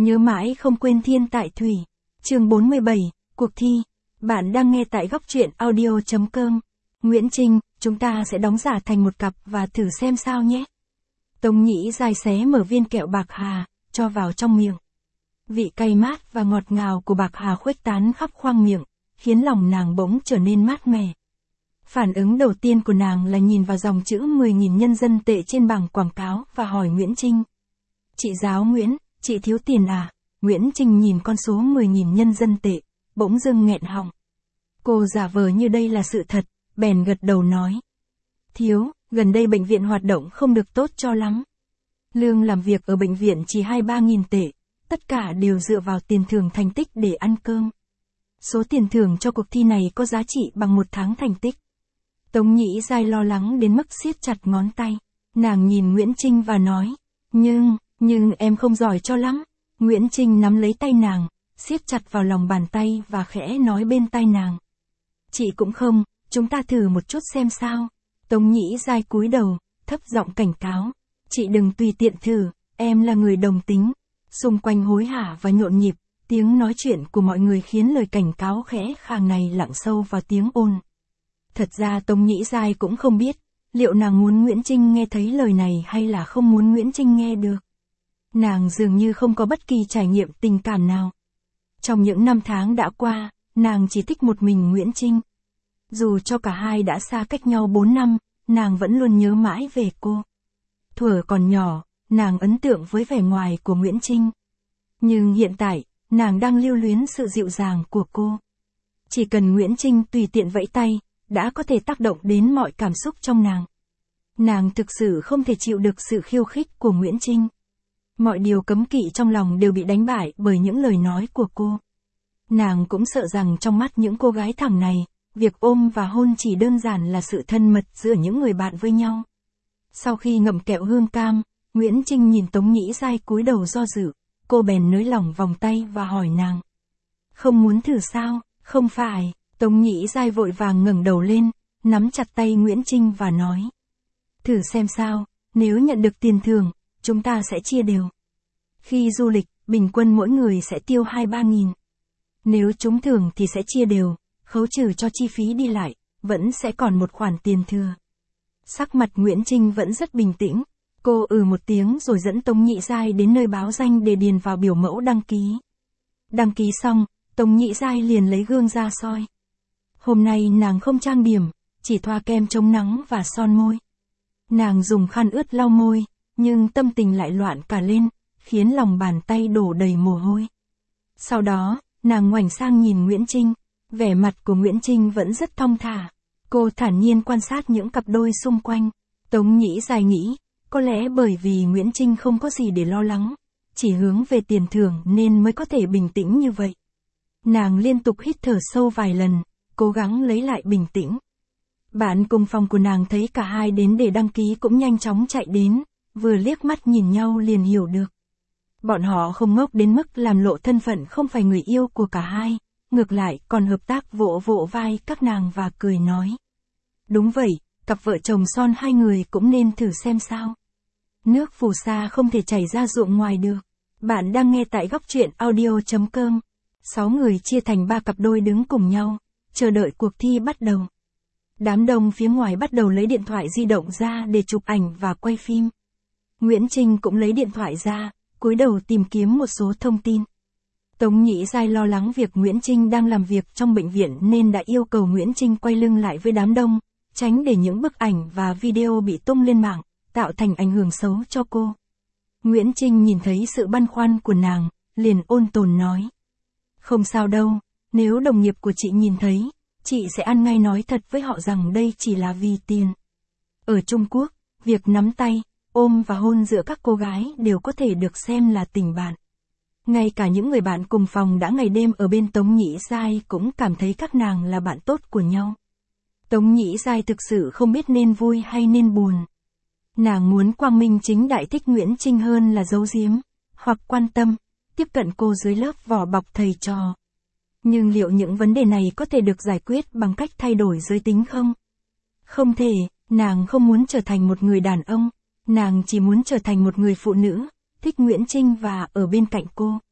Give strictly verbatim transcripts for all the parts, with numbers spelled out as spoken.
Nhớ mãi không quên thiên tại thủy. Chương bốn mươi bảy, cuộc thi. Bạn đang nghe tại góc truyện audio chấm com. Nguyễn Trinh, chúng ta sẽ đóng giả thành một cặp và thử xem sao nhé. Tống Nhĩ Giai xé mở viên kẹo bạc hà, cho vào trong miệng. Vị cay mát và ngọt ngào của bạc hà khuếch tán khắp khoang miệng, khiến lòng nàng bỗng trở nên mát mẻ. Phản ứng đầu tiên của nàng là nhìn vào dòng chữ mười nghìn nhân dân tệ trên bảng quảng cáo và hỏi Nguyễn Trinh. Chị giáo Nguyễn, chị thiếu tiền à? Nguyễn Trinh nhìn con số mười nghìn nhân dân tệ, bỗng dưng nghẹn họng. Cô giả vờ như đây là sự thật, bèn gật đầu nói. Thiếu, gần đây bệnh viện hoạt động không được tốt cho lắm. Lương làm việc ở bệnh viện chỉ hai ba nghìn tệ, tất cả đều dựa vào tiền thưởng thành tích để ăn cơm. Số tiền thưởng cho cuộc thi này có giá trị bằng một tháng thành tích. Tống Nhĩ Giai lo lắng đến mức siết chặt ngón tay. Nàng nhìn Nguyễn Trinh và nói, nhưng, nhưng em không giỏi cho lắm. Nguyễn Trinh nắm lấy tay nàng, siết chặt vào lòng bàn tay và khẽ nói bên tai nàng. Chị cũng không, chúng ta thử một chút xem sao. Tống Nhĩ Giai cúi đầu, thấp giọng cảnh cáo. Chị đừng tùy tiện thử, em là người đồng tính. Xung quanh hối hả và nhộn nhịp, tiếng nói chuyện của mọi người khiến lời cảnh cáo khẽ khàng này lặng sâu vào tiếng ồn. Thật ra Tống Nhĩ Giai cũng không biết, liệu nàng muốn Nguyễn Trinh nghe thấy lời này hay là không muốn Nguyễn Trinh nghe được. Nàng dường như không có bất kỳ trải nghiệm tình cảm nào. Trong những năm tháng đã qua, nàng chỉ thích một mình Nguyễn Trinh. Dù cho cả hai đã xa cách nhau bốn năm, nàng vẫn luôn nhớ mãi về cô. Thuở còn nhỏ, nàng ấn tượng với vẻ ngoài của Nguyễn Trinh. Nhưng hiện tại, nàng đang lưu luyến sự dịu dàng của cô. Chỉ cần Nguyễn Trinh tùy tiện vẫy tay, đã có thể tác động đến mọi cảm xúc trong nàng. Nàng thực sự không thể chịu được sự khiêu khích của Nguyễn Trinh. Mọi điều cấm kỵ trong lòng đều bị đánh bại bởi những lời nói của cô. Nàng cũng sợ rằng trong mắt những cô gái thẳng này, việc ôm và hôn chỉ đơn giản là sự thân mật giữa những người bạn với nhau. Sau khi ngậm kẹo hương cam, Nguyễn Trinh nhìn Tống Nhĩ Giai cúi đầu do dự, cô bèn nới lỏng vòng tay và hỏi nàng. Không muốn thử sao? Không phải. Tống Nhĩ Giai vội vàng ngẩng đầu lên, nắm chặt tay Nguyễn Trinh và nói. Thử xem sao, nếu nhận được tiền thưởng, chúng ta sẽ chia đều. Khi du lịch, bình quân mỗi người sẽ tiêu hai ba nghìn. Nếu trúng thưởng thì sẽ chia đều, khấu trừ cho chi phí đi lại, vẫn sẽ còn một khoản tiền thừa. Sắc mặt Nguyễn Trinh vẫn rất bình tĩnh, cô ừ một tiếng rồi dẫn Tống Nhĩ Giai đến nơi báo danh để điền vào biểu mẫu đăng ký. Đăng ký xong, Tống Nhĩ Giai liền lấy gương ra soi. Hôm nay nàng không trang điểm, chỉ thoa kem chống nắng và son môi. Nàng dùng khăn ướt lau môi, nhưng tâm tình lại loạn cả lên, khiến lòng bàn tay đổ đầy mồ hôi. Sau đó, nàng ngoảnh sang nhìn Nguyễn Trinh, vẻ mặt của Nguyễn Trinh vẫn rất thong thả. Cô thản nhiên quan sát những cặp đôi xung quanh. Tống Nhĩ Giai nghĩ, có lẽ bởi vì Nguyễn Trinh không có gì để lo lắng, chỉ hướng về tiền thưởng nên mới có thể bình tĩnh như vậy. Nàng liên tục hít thở sâu vài lần, cố gắng lấy lại bình tĩnh. Bạn cùng phòng của nàng thấy cả hai đến để đăng ký cũng nhanh chóng chạy đến, vừa liếc mắt nhìn nhau liền hiểu được. Bọn họ không ngốc đến mức làm lộ thân phận không phải người yêu của cả hai, ngược lại còn hợp tác vỗ vỗ vai các nàng và cười nói. Đúng vậy, cặp vợ chồng son hai người cũng nên thử xem sao. Nước phù sa không thể chảy ra ruộng ngoài được. Bạn đang nghe tại góc truyện audio chấm com. Sáu người chia thành ba cặp đôi đứng cùng nhau, chờ đợi cuộc thi bắt đầu. Đám đông phía ngoài bắt đầu lấy điện thoại di động ra để chụp ảnh và quay phim. Nguyễn Trinh cũng lấy điện thoại ra, cúi đầu tìm kiếm một số thông tin. Tống Nhĩ Giai lo lắng việc Nguyễn Trinh đang làm việc trong bệnh viện nên đã yêu cầu Nguyễn Trinh quay lưng lại với đám đông, tránh để những bức ảnh và video bị tung lên mạng, tạo thành ảnh hưởng xấu cho cô. Nguyễn Trinh nhìn thấy sự băn khoăn của nàng, liền ôn tồn nói. Không sao đâu, nếu đồng nghiệp của chị nhìn thấy, chị sẽ ăn ngay nói thật với họ rằng đây chỉ là vì tiền. Ở Trung Quốc, việc nắm tay, ôm và hôn giữa các cô gái đều có thể được xem là tình bạn. Ngay cả những người bạn cùng phòng đã ngày đêm ở bên Tống Nhĩ Giai cũng cảm thấy các nàng là bạn tốt của nhau. Tống Nhĩ Giai thực sự không biết nên vui hay nên buồn. Nàng muốn quang minh chính đại thích Nguyễn Trinh hơn là giấu giếm, hoặc quan tâm, tiếp cận cô dưới lớp vỏ bọc thầy trò. Nhưng liệu những vấn đề này có thể được giải quyết bằng cách thay đổi giới tính không? Không thể, nàng không muốn trở thành một người đàn ông, nàng chỉ muốn trở thành một người phụ nữ, thích Nguyễn Trinh và ở bên cạnh cô.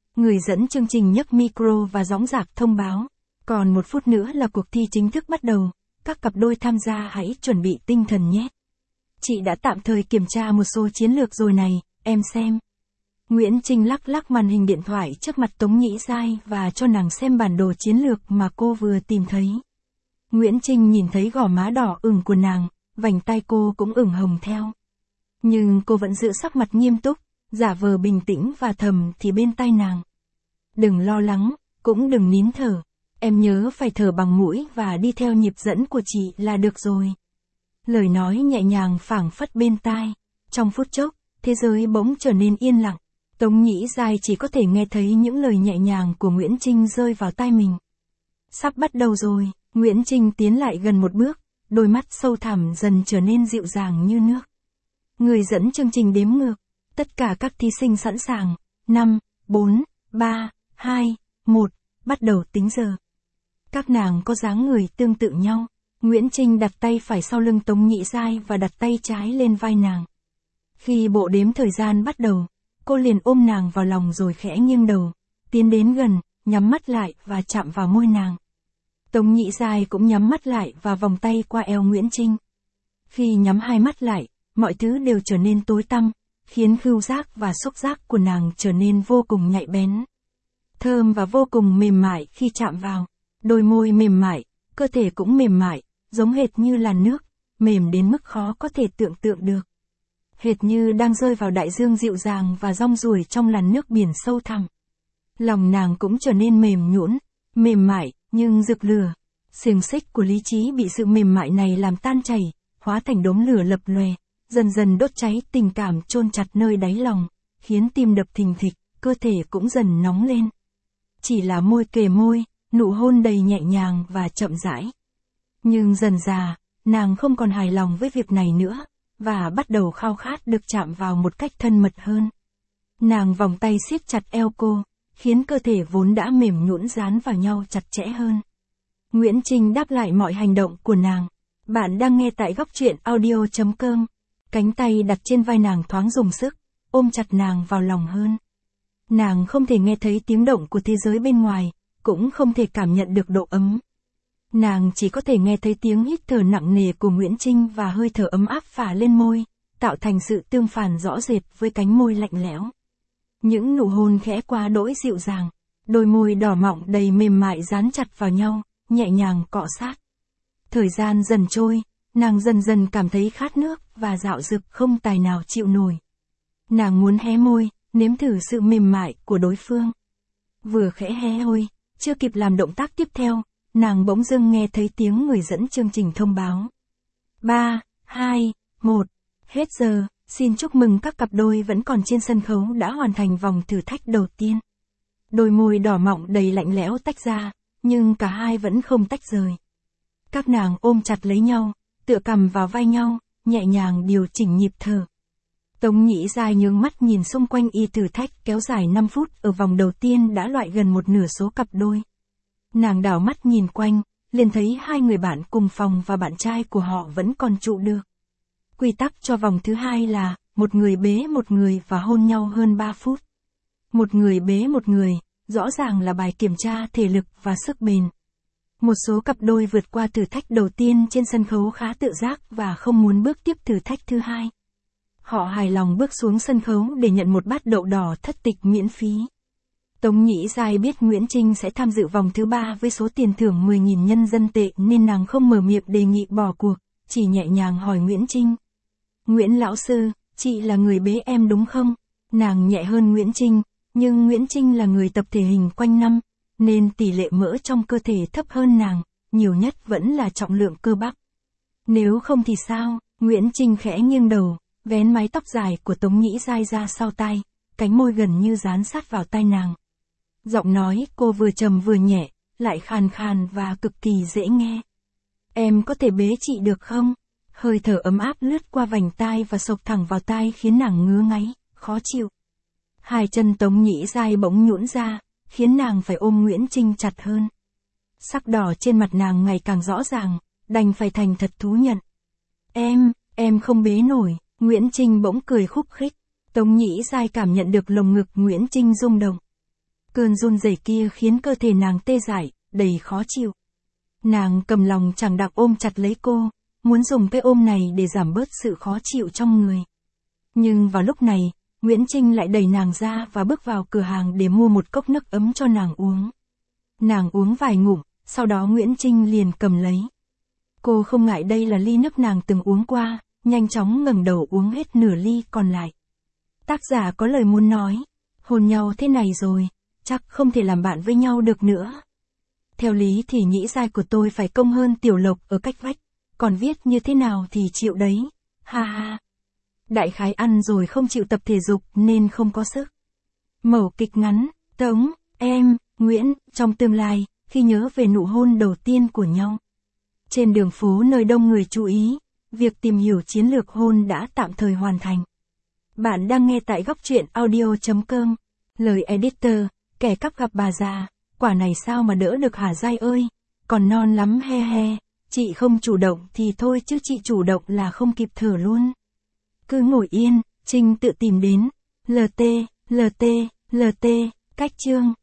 Người dẫn chương trình nhấc micro và dõng dạc thông báo. Còn một phút nữa là cuộc thi chính thức bắt đầu. Các cặp đôi tham gia hãy chuẩn bị tinh thần nhé. Chị đã tạm thời kiểm tra một số chiến lược rồi này, em xem. Nguyễn Trinh lắc lắc màn hình điện thoại trước mặt Tống Nhĩ Giai và cho nàng xem bản đồ chiến lược mà cô vừa tìm thấy. Nguyễn Trinh nhìn thấy gò má đỏ ửng của nàng, vành tai cô cũng ửng hồng theo. Nhưng cô vẫn giữ sắc mặt nghiêm túc, giả vờ bình tĩnh và thầm thì bên tai nàng. Đừng lo lắng, cũng đừng nín thở. Em nhớ phải thở bằng mũi và đi theo nhịp dẫn của chị là được rồi. Lời nói nhẹ nhàng phảng phất bên tai. Trong phút chốc, thế giới bỗng trở nên yên lặng. Tống Nhĩ Giai chỉ có thể nghe thấy những lời nhẹ nhàng của Nguyễn Trinh rơi vào tai mình. Sắp bắt đầu rồi, Nguyễn Trinh tiến lại gần một bước, đôi mắt sâu thẳm dần trở nên dịu dàng như nước. Người dẫn chương trình đếm ngược, tất cả các thí sinh sẵn sàng, năm, bốn, ba, hai, một, bắt đầu tính giờ. Các nàng có dáng người tương tự nhau, Nguyễn Trinh đặt tay phải sau lưng Tống Nhĩ Giai và đặt tay trái lên vai nàng. Khi bộ đếm thời gian bắt đầu, cô liền ôm nàng vào lòng rồi khẽ nghiêng đầu, tiến đến gần, nhắm mắt lại và chạm vào môi nàng. Tống Nhĩ Giai cũng nhắm mắt lại và vòng tay qua eo Nguyễn Trinh. Khi nhắm hai mắt lại, mọi thứ đều trở nên tối tăm, khiến khứu giác và xúc giác của nàng trở nên vô cùng nhạy bén. Thơm và vô cùng mềm mại khi chạm vào, đôi môi mềm mại, cơ thể cũng mềm mại, giống hệt như làn nước, mềm đến mức khó có thể tưởng tượng được. Hệt như đang rơi vào đại dương dịu dàng và rong ruổi trong làn nước biển sâu thẳm. Lòng nàng cũng trở nên mềm nhũn, mềm mại, nhưng rực lửa. Xiềng xích của lý trí bị sự mềm mại này làm tan chảy, hóa thành đốm lửa lập lòe, dần dần đốt cháy tình cảm chôn chặt nơi đáy lòng, khiến tim đập thình thịch, cơ thể cũng dần nóng lên. Chỉ là môi kề môi, nụ hôn đầy nhẹ nhàng và chậm rãi. Nhưng dần dà, nàng không còn hài lòng với việc này nữa, và bắt đầu khao khát được chạm vào một cách thân mật hơn. Nàng vòng tay siết chặt eo cô, khiến cơ thể vốn đã mềm nhũn dán vào nhau chặt chẽ hơn. Nguyễn Trinh đáp lại mọi hành động của nàng. Bạn đang nghe tại góc truyện audio chấm com. Cánh tay đặt trên vai nàng thoáng dùng sức, ôm chặt nàng vào lòng hơn. Nàng không thể nghe thấy tiếng động của thế giới bên ngoài, cũng không thể cảm nhận được độ ấm. Nàng chỉ có thể nghe thấy tiếng hít thở nặng nề của Nguyễn Trinh và hơi thở ấm áp phả lên môi, tạo thành sự tương phản rõ rệt với cánh môi lạnh lẽo. Những nụ hôn khẽ quá đỗi dịu dàng, đôi môi đỏ mọng đầy mềm mại dán chặt vào nhau, nhẹ nhàng cọ sát. Thời gian dần trôi, nàng dần dần cảm thấy khát nước và dạo dực không tài nào chịu nổi. Nàng muốn hé môi, nếm thử sự mềm mại của đối phương. Vừa khẽ hé môi, chưa kịp làm động tác tiếp theo, nàng bỗng dưng nghe thấy tiếng người dẫn chương trình thông báo. ba, hai, một, hết giờ, xin chúc mừng các cặp đôi vẫn còn trên sân khấu đã hoàn thành vòng thử thách đầu tiên. Đôi môi đỏ mọng đầy lạnh lẽo tách ra, nhưng cả hai vẫn không tách rời. Các nàng ôm chặt lấy nhau, tựa cằm vào vai nhau, nhẹ nhàng điều chỉnh nhịp thở. Tống Nhĩ Giai nhướng mắt nhìn xung quanh y thử thách kéo dài năm phút ở vòng đầu tiên đã loại gần một nửa số cặp đôi. Nàng đảo mắt nhìn quanh, liền thấy hai người bạn cùng phòng và bạn trai của họ vẫn còn trụ được. Quy tắc cho vòng thứ hai là, một người bế một người và hôn nhau hơn ba phút. Một người bế một người, rõ ràng là bài kiểm tra thể lực và sức bền. Một số cặp đôi vượt qua thử thách đầu tiên trên sân khấu khá tự giác và không muốn bước tiếp thử thách thứ hai. Họ hài lòng bước xuống sân khấu để nhận một bát đậu đỏ thất tịch miễn phí. Tống Nhĩ Giai biết Nguyễn Trinh sẽ tham dự vòng thứ ba với số tiền thưởng mười nghìn nhân dân tệ nên nàng không mở miệng đề nghị bỏ cuộc, chỉ nhẹ nhàng hỏi Nguyễn Trinh. Nguyễn lão sư, chị là người bế em đúng không? Nàng nhẹ hơn Nguyễn Trinh, nhưng Nguyễn Trinh là người tập thể hình quanh năm, nên tỷ lệ mỡ trong cơ thể thấp hơn nàng, nhiều nhất vẫn là trọng lượng cơ bắp. Nếu không thì sao? Nguyễn Trinh khẽ nghiêng đầu, vén mái tóc dài của Tống Nhĩ Giai ra sau tai, cánh môi gần như dán sát vào tai nàng. Giọng nói cô vừa trầm vừa nhẹ, lại khàn khàn và cực kỳ dễ nghe. Em có thể bế chị được không? Hơi thở ấm áp lướt qua vành tai và xộc thẳng vào tai khiến nàng ngứa ngáy, khó chịu. Hai chân Tống Nhĩ Giai bỗng nhũn ra, khiến nàng phải ôm Nguyễn Trinh chặt hơn. Sắc đỏ trên mặt nàng ngày càng rõ ràng, đành phải thành thật thú nhận. Em, em không bế nổi, Nguyễn Trinh bỗng cười khúc khích. Tống Nhĩ Giai cảm nhận được lồng ngực Nguyễn Trinh rung động. Cơn run rẩy kia khiến cơ thể nàng tê dại, đầy khó chịu. Nàng cầm lòng chẳng đặng ôm chặt lấy cô, muốn dùng cái ôm này để giảm bớt sự khó chịu trong người. Nhưng vào lúc này, Nguyễn Trinh lại đẩy nàng ra và bước vào cửa hàng để mua một cốc nước ấm cho nàng uống. Nàng uống vài ngụm, sau đó Nguyễn Trinh liền cầm lấy. Cô không ngại đây là ly nước nàng từng uống qua, nhanh chóng ngẩng đầu uống hết nửa ly còn lại. Tác giả có lời muốn nói, hôn nhau thế này rồi, chắc không thể làm bạn với nhau được nữa. Theo lý thì nhĩ giai của tôi phải công hơn Tiểu Lộc ở cách vách, còn viết như thế nào thì chịu đấy, ha ha. Đại khái ăn rồi không chịu tập thể dục nên không có sức. Mẩu kịch ngắn, Tống, em, Nguyễn, trong tương lai, khi nhớ về nụ hôn đầu tiên của nhau. Trên đường phố nơi đông người chú ý, việc tìm hiểu chiến lược hôn đã tạm thời hoàn thành. Bạn đang nghe tại góc truyện audio chấm com. Lời editor, kẻ cắp gặp bà già, quả này sao mà đỡ được hả Giai ơi, còn non lắm he he, chị không chủ động thì thôi chứ chị chủ động là không kịp thở luôn. Cứ ngồi yên, Trinh tự tìm đến, lt, lt, lt, cách chương.